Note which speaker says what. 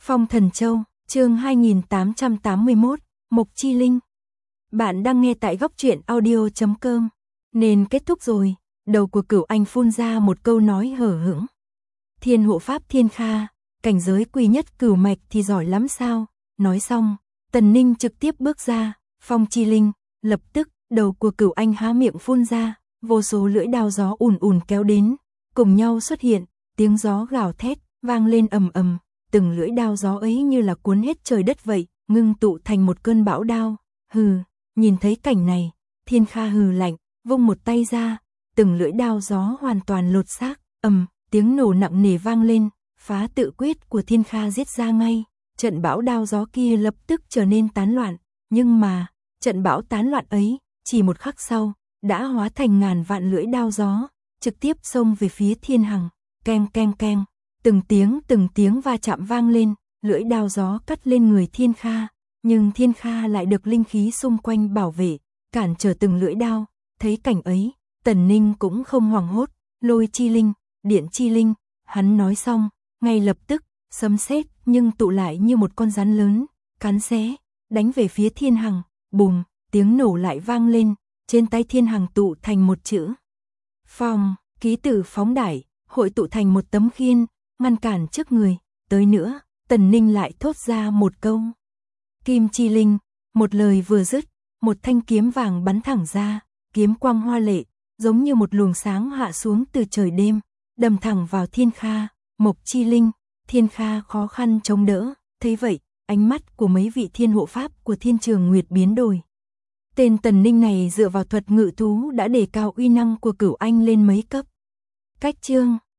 Speaker 1: Phong Thần Châu, chương 2881, Mộc Chi Linh. Bạn đang nghe tại góc truyện audio.com. Nên kết thúc rồi, đầu của Cửu Anh phun ra một câu nói hở hững. Thiên hộ pháp Thiên Kha, cảnh giới quý nhất cửu mạch thì giỏi lắm sao? Nói xong, Tần Ninh trực tiếp bước ra, Phong Chi Linh, lập tức, đầu của Cửu Anh há miệng phun ra, vô số lưỡi đao gió ùn ùn kéo đến, cùng nhau xuất hiện, tiếng gió gào thét, vang lên ầm ầm, từng lưỡi đao gió ấy như là cuốn hết trời đất vậy, ngưng tụ thành một cơn bão đao. Hừ, nhìn thấy cảnh này, Thiên Kha hừ lạnh, vung một tay ra, từng lưỡi đao gió hoàn toàn lột xác, tiếng nổ nặng nề vang lên, phá tự quyết của Thiên Kha giết ra ngay, trận bão đao gió kia lập tức trở nên tán loạn, nhưng mà, trận bão tán loạn ấy, chỉ một khắc sau, đã hóa thành ngàn vạn lưỡi đao gió, trực tiếp xông về phía Thiên Hằng, keng keng keng, từng tiếng va chạm vang lên, lưỡi đao gió cắt lên người Thiên Kha, nhưng Thiên Kha lại được linh khí xung quanh bảo vệ, cản trở từng lưỡi đao, thấy cảnh ấy, Tần Ninh cũng không hoảng hốt, lôi chi linh, điện chi linh, hắn nói xong, ngay lập tức, sấm sét nhưng tụ lại như một con rắn lớn, cắn xé, đánh về phía Thiên Hằng, bùm, tiếng nổ lại vang lên, trên tay Thiên Hằng tụ thành một chữ. Phong, ký tự phóng đại, hội tụ thành một tấm khiên, ngăn cản trước người, tới nữa, Tần Ninh lại thốt ra một câu. Kim chi linh, một lời vừa dứt, một thanh kiếm vàng bắn thẳng ra, kiếm quang hoa lệ, giống như một luồng sáng hạ xuống từ trời đêm, đâm thẳng vào Thiên Kha, Mộc Chi Linh, Thiên Kha khó khăn chống đỡ, thấy vậy, ánh mắt của mấy vị thiên hộ pháp của Thiên Trường Nguyệt biến đổi. Tên Tần Ninh này dựa vào thuật ngự thú đã đề cao uy năng của Cửu Anh lên mấy cấp. Cách chương